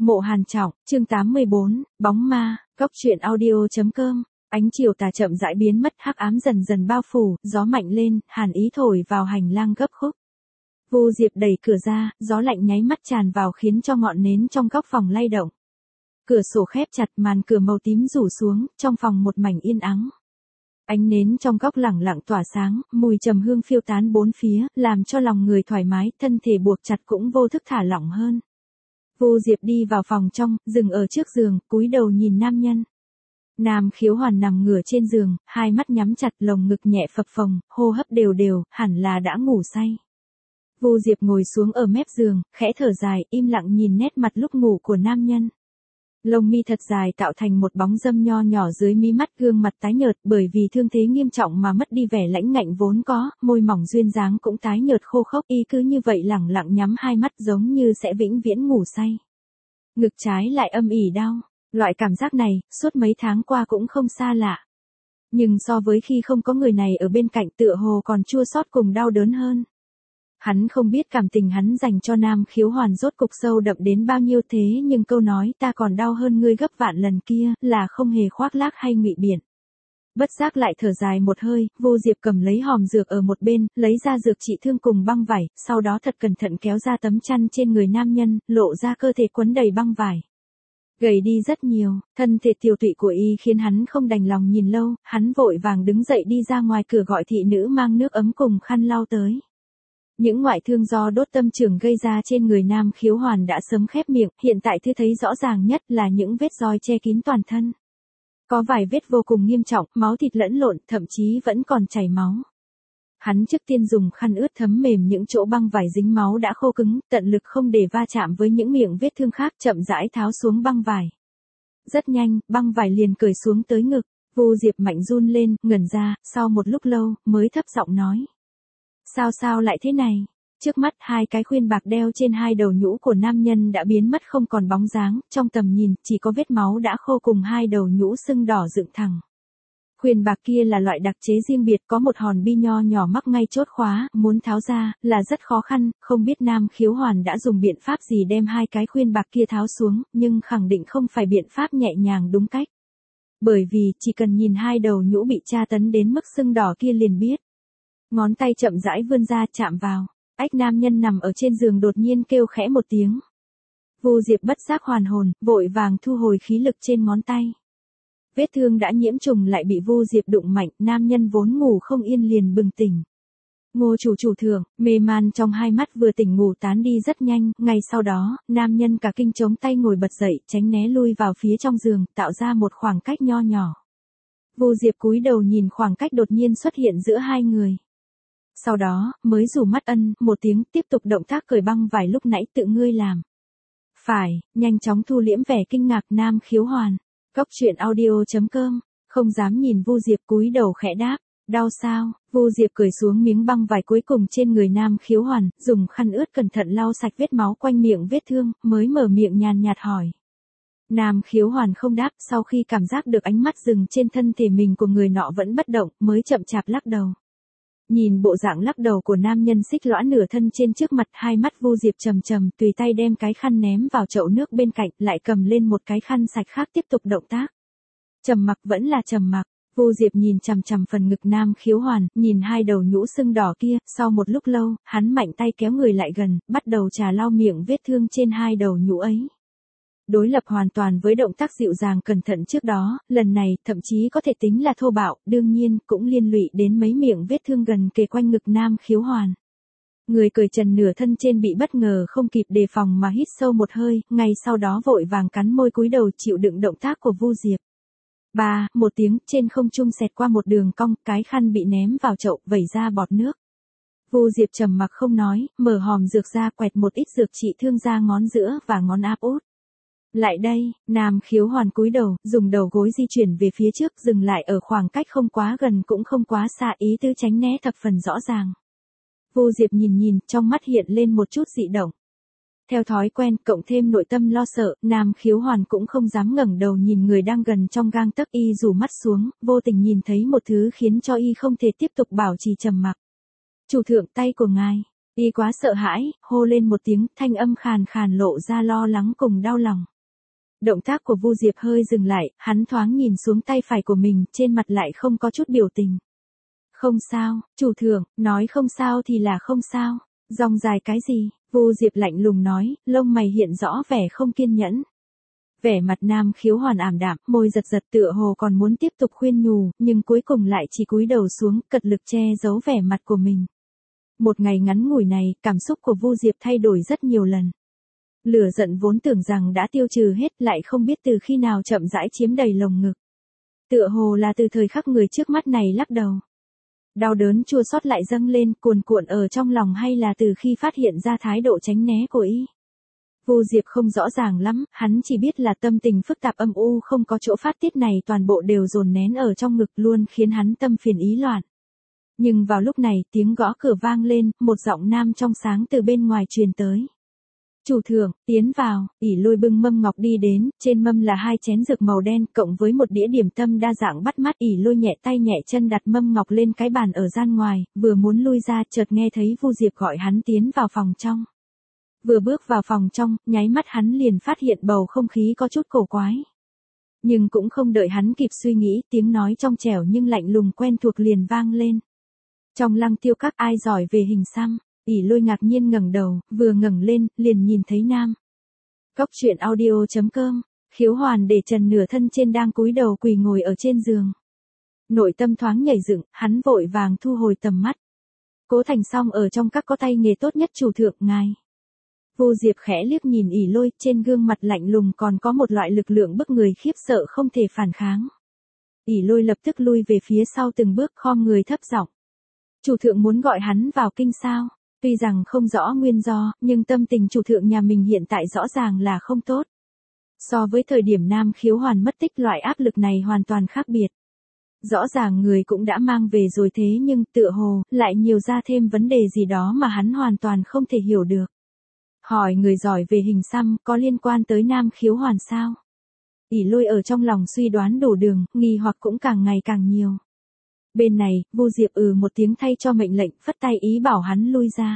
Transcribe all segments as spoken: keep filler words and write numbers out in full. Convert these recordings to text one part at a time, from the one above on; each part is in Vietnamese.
Mộ Hàn Trọng, chương tám mươi bốn, bóng ma, góc truyện audio.com. Ánh chiều tà chậm rãi biến mất, hắc ám dần dần bao phủ, gió mạnh lên, hàn ý thổi vào hành lang gấp khúc. Vu Diệp đẩy cửa ra, gió lạnh nháy mắt tràn vào khiến cho ngọn nến trong góc phòng lay động. Cửa sổ khép chặt, màn cửa màu tím rủ xuống, trong phòng một mảnh yên ắng. Ánh nến trong góc lẳng lặng tỏa sáng, mùi trầm hương phiêu tán bốn phía, làm cho lòng người thoải mái, thân thể buộc chặt cũng vô thức thả lỏng hơn. Vu Diệp đi vào phòng trong, dừng ở trước giường, cúi đầu nhìn nam nhân. Nam Khiếu Hoàn nằm ngửa trên giường, hai mắt nhắm chặt, lồng ngực nhẹ phập phồng, hô hấp đều đều, hẳn là đã ngủ say. Vu Diệp ngồi xuống ở mép giường, khẽ thở dài, im lặng nhìn nét mặt lúc ngủ của nam nhân. Lông mi thật dài tạo thành một bóng râm nho nhỏ dưới mí mắt, gương mặt tái nhợt bởi vì thương thế nghiêm trọng mà mất đi vẻ lãnh ngạnh vốn có, môi mỏng duyên dáng cũng tái nhợt khô khốc, y cứ như vậy lẳng lặng nhắm hai mắt giống như sẽ vĩnh viễn ngủ say. Ngực trái lại âm ỉ đau, loại cảm giác này, suốt mấy tháng qua cũng không xa lạ. Nhưng so với khi không có người này ở bên cạnh tựa hồ còn chua xót cùng đau đớn hơn. Hắn không biết cảm tình hắn dành cho Nam Khiếu Hoàn rốt cục sâu đậm đến bao nhiêu, thế nhưng câu nói ta còn đau hơn ngươi gấp vạn lần kia là không hề khoác lác hay ngụy biện. Bất giác lại thở dài một hơi, Vu Diệp cầm lấy hòm dược ở một bên, lấy ra dược trị thương cùng băng vải, sau đó thật cẩn thận kéo ra tấm chăn trên người nam nhân, lộ ra cơ thể quấn đầy băng vải. Gầy đi rất nhiều, thân thể tiều tụy của y khiến hắn không đành lòng nhìn lâu, hắn vội vàng đứng dậy đi ra ngoài cửa gọi thị nữ mang nước ấm cùng khăn lau tới. Những ngoại thương do đốt tâm trường gây ra trên người Nam Khiếu Hoàn đã sớm khép miệng, hiện tại thư thấy rõ ràng nhất là những vết roi che kín toàn thân. Có vài vết vô cùng nghiêm trọng, máu thịt lẫn lộn, thậm chí vẫn còn chảy máu. Hắn trước tiên dùng khăn ướt thấm mềm những chỗ băng vải dính máu đã khô cứng, tận lực không để va chạm với những miệng vết thương khác, chậm rãi tháo xuống băng vải. Rất nhanh, băng vải liền cởi xuống tới ngực, Vu Diệp mạnh run lên, ngẩn ra, sau một lúc lâu, mới thấp giọng nói. Sao sao lại thế này? Trước mắt hai cái khuyên bạc đeo trên hai đầu nhũ của nam nhân đã biến mất không còn bóng dáng, trong tầm nhìn chỉ có vết máu đã khô cùng hai đầu nhũ sưng đỏ dựng thẳng. Khuyên bạc kia là loại đặc chế riêng biệt, có một hòn bi nho nhỏ mắc ngay chốt khóa, muốn tháo ra là rất khó khăn, không biết Nam Khiếu Hoàn đã dùng biện pháp gì đem hai cái khuyên bạc kia tháo xuống, nhưng khẳng định không phải biện pháp nhẹ nhàng đúng cách. Bởi vì chỉ cần nhìn hai đầu nhũ bị tra tấn đến mức sưng đỏ kia liền biết. Ngón tay chậm rãi vươn ra chạm vào, ách nam nhân nằm ở trên giường đột nhiên kêu khẽ một tiếng. Vu Diệp bất giác hoàn hồn, vội vàng thu hồi khí lực trên ngón tay. Vết thương đã nhiễm trùng lại bị Vu Diệp đụng mạnh, nam nhân vốn ngủ không yên liền bừng tỉnh. Ngô chủ chủ thượng, mê man trong hai mắt vừa tỉnh ngủ tán đi rất nhanh, ngay sau đó, nam nhân cả kinh chống tay ngồi bật dậy, tránh né lui vào phía trong giường, tạo ra một khoảng cách nho nhỏ. Vu Diệp cúi đầu nhìn khoảng cách đột nhiên xuất hiện giữa hai người. Sau đó, mới rủ mắt ân, một tiếng, tiếp tục động tác cởi băng vải lúc nãy tự ngươi làm. Phải, nhanh chóng thu liễm vẻ kinh ngạc Nam Khiếu Hoàn. Góc truyện audio.com, không dám nhìn Vu Diệp cúi đầu khẽ đáp, đau sao? Vu Diệp cởi xuống miếng băng vải cuối cùng trên người Nam Khiếu Hoàn, dùng khăn ướt cẩn thận lau sạch vết máu quanh miệng vết thương, mới mở miệng nhàn nhạt hỏi. Nam Khiếu Hoàn không đáp, sau khi cảm giác được ánh mắt dừng trên thân thể mình của người nọ vẫn bất động, mới chậm chạp lắc đầu. Nhìn bộ dạng lắc đầu của nam nhân xích lõa nửa thân trên trước mặt, hai mắt Vu Diệp trầm trầm, tùy tay đem cái khăn ném vào chậu nước bên cạnh, lại cầm lên một cái khăn sạch khác tiếp tục động tác. Trầm mặc vẫn là trầm mặc, Vu Diệp nhìn chằm chằm phần ngực Nam Khiếu Hoàn, nhìn hai đầu nhũ sưng đỏ kia, sau một lúc lâu, hắn mạnh tay kéo người lại gần, bắt đầu trà lau miệng vết thương trên hai đầu nhũ ấy. Đối lập hoàn toàn với động tác dịu dàng cẩn thận trước đó, lần này thậm chí có thể tính là thô bạo, đương nhiên cũng liên lụy đến mấy miệng vết thương gần kề quanh ngực Nam Khiếu Hoàn. Người cởi trần nửa thân trên bị bất ngờ không kịp đề phòng mà hít sâu một hơi, ngay sau đó vội vàng cắn môi cúi đầu chịu đựng động tác của Vu Diệp. Ba, một tiếng, trên không trung xẹt qua một đường cong, cái khăn bị ném vào chậu, vẩy ra bọt nước. Vu Diệp trầm mặc không nói, mở hòm dược ra quẹt một ít dược trị thương ra ngón giữa và ngón áp út. Lại đây, Nam Khiếu Hoàn cúi đầu, dùng đầu gối di chuyển về phía trước, dừng lại ở khoảng cách không quá gần cũng không quá xa, ý tứ tránh né thập phần rõ ràng. Vu Diệp nhìn nhìn, trong mắt hiện lên một chút dị động. Theo thói quen, cộng thêm nội tâm lo sợ, Nam Khiếu Hoàn cũng không dám ngẩng đầu nhìn người đang gần trong gang tấc, y rủ mắt xuống, vô tình nhìn thấy một thứ khiến cho y không thể tiếp tục bảo trì trầm mặc. Chủ thượng, tay của ngài. Y quá sợ hãi, hô lên một tiếng, thanh âm khàn khàn lộ ra lo lắng cùng đau lòng. Động tác của Vu Diệp hơi dừng lại, hắn thoáng nhìn xuống tay phải của mình, trên mặt lại không có chút biểu tình. Không sao, chủ thượng, nói không sao thì là không sao. Dòng dài cái gì? Vu Diệp lạnh lùng nói, lông mày hiện rõ vẻ không kiên nhẫn. Vẻ mặt Nam Khiếu Hoàn ảm đạm, môi giật giật tựa hồ còn muốn tiếp tục khuyên nhủ, nhưng cuối cùng lại chỉ cúi đầu xuống, cật lực che giấu vẻ mặt của mình. Một ngày ngắn ngủi này, cảm xúc của Vu Diệp thay đổi rất nhiều lần. Lửa giận vốn tưởng rằng đã tiêu trừ hết, lại không biết từ khi nào chậm rãi chiếm đầy lồng ngực. Tựa hồ là từ thời khắc người trước mắt này lắc đầu. Đau đớn chua xót lại dâng lên, cuồn cuộn ở trong lòng, hay là từ khi phát hiện ra thái độ tránh né của y. Vu Diệp không rõ ràng lắm, hắn chỉ biết là tâm tình phức tạp âm u không có chỗ phát tiết này toàn bộ đều dồn nén ở trong ngực, luôn khiến hắn tâm phiền ý loạn. Nhưng vào lúc này, tiếng gõ cửa vang lên, một giọng nam trong sáng từ bên ngoài truyền tới. Chủ thượng, tiến vào. Ỷ Lôi bưng mâm ngọc đi đến, trên mâm là hai chén dược màu đen cộng với một đĩa điểm tâm đa dạng bắt mắt. Ỷ Lôi nhẹ tay nhẹ chân đặt mâm ngọc lên cái bàn ở gian ngoài, vừa muốn lui ra chợt nghe thấy Vu Diệp gọi hắn tiến vào phòng trong. Vừa bước vào phòng trong, nháy mắt hắn liền phát hiện bầu không khí có chút cổ quái. Nhưng cũng không đợi hắn kịp suy nghĩ, tiếng nói trong trẻo nhưng lạnh lùng quen thuộc liền vang lên. Trong Lăng Tiêu Các ai giỏi về hình xăm? Ỷ Lôi ngạc nhiên ngẩng đầu, vừa ngẩng lên, liền nhìn thấy Nam. Cốc truyện audio chấm com, Khiếu Hoàn để trần nửa thân trên đang cúi đầu quỳ ngồi ở trên giường. Nội tâm thoáng nhảy dựng, hắn vội vàng thu hồi tầm mắt. Cố Thành Song ở trong các có tay nghề tốt nhất chủ thượng ngài. Vu Diệp khẽ liếc nhìn Ỷ Lôi, trên gương mặt lạnh lùng còn có một loại lực lượng bức người khiếp sợ không thể phản kháng. Ỷ Lôi lập tức lui về phía sau từng bước, khom người thấp giọng. Chủ thượng muốn gọi hắn vào kinh sao? Tuy rằng không rõ nguyên do, nhưng tâm tình chủ thượng nhà mình hiện tại rõ ràng là không tốt. So với thời điểm Nam Khiếu Hoàn mất tích, loại áp lực này hoàn toàn khác biệt. Rõ ràng người cũng đã mang về rồi, thế nhưng tựa hồ lại nhiều ra thêm vấn đề gì đó mà hắn hoàn toàn không thể hiểu được. Hỏi người giỏi về hình xăm có liên quan tới Nam Khiếu Hoàn sao? Ỷ Lôi ở trong lòng suy đoán đủ đường, nghi hoặc cũng càng ngày càng nhiều. Bên này, Vu Diệp ừ một tiếng thay cho mệnh lệnh, phất tay ý bảo hắn lui ra.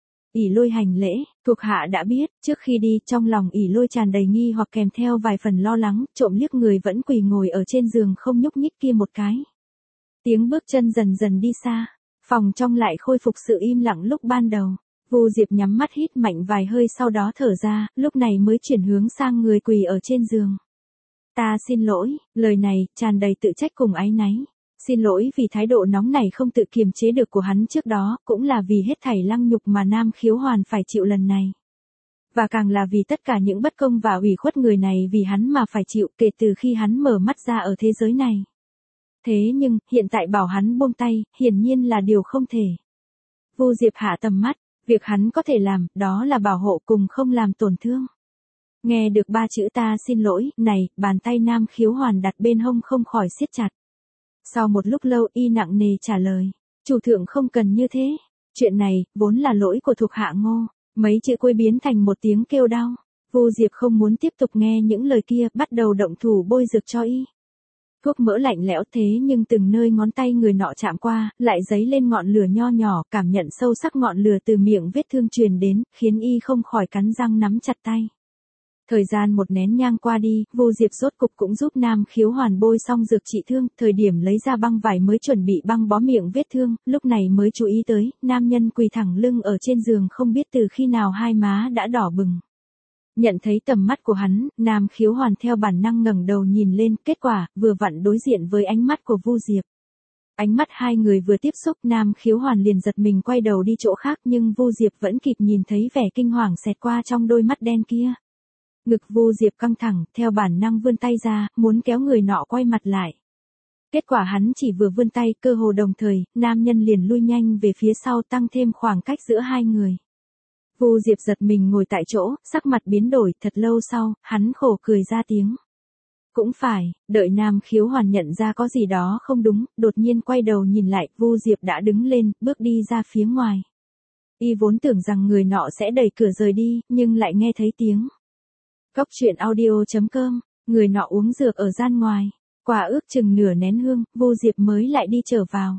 Ỷ Lôi hành lễ, thuộc hạ đã biết. Trước khi đi, trong lòng Ỷ Lôi tràn đầy nghi hoặc kèm theo vài phần lo lắng, trộm liếc người vẫn quỳ ngồi ở trên giường không nhúc nhích kia một cái. Tiếng bước chân dần dần đi xa, phòng trong lại khôi phục sự im lặng lúc ban đầu. Vu Diệp nhắm mắt hít mạnh vài hơi, sau đó thở ra, lúc này mới chuyển hướng sang người quỳ ở trên giường. Ta xin lỗi, lời này tràn đầy tự trách cùng áy náy. Xin lỗi vì thái độ nóng này không tự kiềm chế được của hắn trước đó, cũng là vì hết thảy lăng nhục mà Nam Khiếu Hoàn phải chịu lần này. Và càng là vì tất cả những bất công và ủy khuất người này vì hắn mà phải chịu kể từ khi hắn mở mắt ra ở thế giới này. Thế nhưng, hiện tại bảo hắn buông tay, hiển nhiên là điều không thể. Vu Diệp hạ tầm mắt, việc hắn có thể làm, đó là bảo hộ cùng không làm tổn thương. Nghe được ba chữ ta xin lỗi, này, bàn tay Nam Khiếu Hoàn đặt bên hông không khỏi siết chặt. Sau một lúc lâu y nặng nề trả lời, chủ thượng không cần như thế, chuyện này, vốn là lỗi của thuộc hạ Ngô, mấy chữ cuối biến thành một tiếng kêu đau. Vu Diệp không muốn tiếp tục nghe những lời kia, bắt đầu động thủ bôi dược cho y. Thuốc mỡ lạnh lẽo thế nhưng từng nơi ngón tay người nọ chạm qua, lại dấy lên ngọn lửa nho nhỏ, cảm nhận sâu sắc ngọn lửa từ miệng vết thương truyền đến, khiến y không khỏi cắn răng nắm chặt tay. Thời gian một nén nhang qua đi, Vu Diệp rốt cục cũng giúp Nam Khiếu Hoàn bôi xong dược trị thương, thời điểm lấy ra băng vải mới chuẩn bị băng bó miệng vết thương, lúc này mới chú ý tới, nam nhân quỳ thẳng lưng ở trên giường không biết từ khi nào hai má đã đỏ bừng. Nhận thấy tầm mắt của hắn, Nam Khiếu Hoàn theo bản năng ngẩng đầu nhìn lên, kết quả, vừa vặn đối diện với ánh mắt của Vu Diệp. Ánh mắt hai người vừa tiếp xúc, Nam Khiếu Hoàn liền giật mình quay đầu đi chỗ khác, nhưng Vu Diệp vẫn kịp nhìn thấy vẻ kinh hoàng xẹt qua trong đôi mắt đen kia. Ngực Vu Diệp căng thẳng, theo bản năng vươn tay ra, muốn kéo người nọ quay mặt lại. Kết quả hắn chỉ vừa vươn tay, cơ hồ đồng thời, nam nhân liền lui nhanh về phía sau, tăng thêm khoảng cách giữa hai người. Vu Diệp giật mình ngồi tại chỗ, sắc mặt biến đổi, thật lâu sau, hắn khổ cười ra tiếng. Cũng phải, đợi Nam Khiếu Hoàn nhận ra có gì đó không đúng, đột nhiên quay đầu nhìn lại, Vu Diệp đã đứng lên, bước đi ra phía ngoài. Y vốn tưởng rằng người nọ sẽ đẩy cửa rời đi, nhưng lại nghe thấy tiếng. Cốc truyện audio chấm com, người nọ uống dược ở gian ngoài, qua ước chừng nửa nén hương, Vu Diệp mới lại đi trở vào.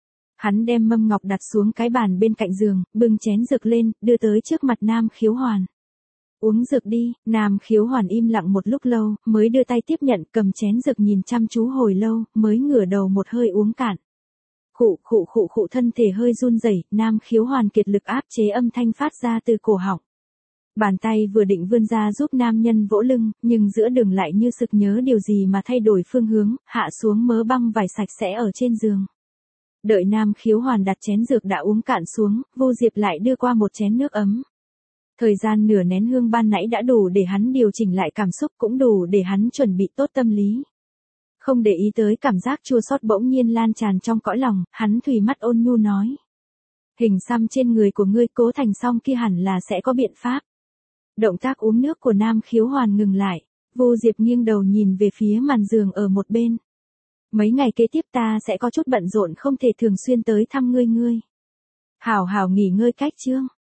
Hắn đem mâm ngọc đặt xuống cái bàn bên cạnh giường, bưng chén dược lên, đưa tới trước mặt Nam Khiếu Hoàn. Uống dược đi, Nam Khiếu Hoàn im lặng một lúc lâu, mới đưa tay tiếp nhận, cầm chén dược nhìn chăm chú hồi lâu, mới ngửa đầu một hơi uống cạn. Khụ khụ khụ khụ, thân thể hơi run rẩy, Nam Khiếu Hoàn kiệt lực áp chế âm thanh phát ra từ cổ họng. Bàn tay vừa định vươn ra giúp nam nhân vỗ lưng, nhưng giữa đường lại như sực nhớ điều gì mà thay đổi phương hướng, hạ xuống mớ băng vải sạch sẽ ở trên giường. Đợi Nam Khiếu Hoàn đặt chén dược đã uống cạn xuống, Vu Diệp lại đưa qua một chén nước ấm. Thời gian nửa nén hương ban nãy đã đủ để hắn điều chỉnh lại cảm xúc, cũng đủ để hắn chuẩn bị tốt tâm lý. Không để ý tới cảm giác chua xót bỗng nhiên lan tràn trong cõi lòng, hắn thùy mắt ôn nhu nói. Hình xăm trên người của ngươi Cố Thành Song kia hẳn là sẽ có biện pháp. Động tác uống nước của Nam Khiếu Hoàn ngừng lại, Vu Diệp nghiêng đầu nhìn về phía màn giường ở một bên. Mấy ngày kế tiếp ta sẽ có chút bận rộn không thể thường xuyên tới thăm ngươi ngươi. Hảo hảo nghỉ ngơi cách chương.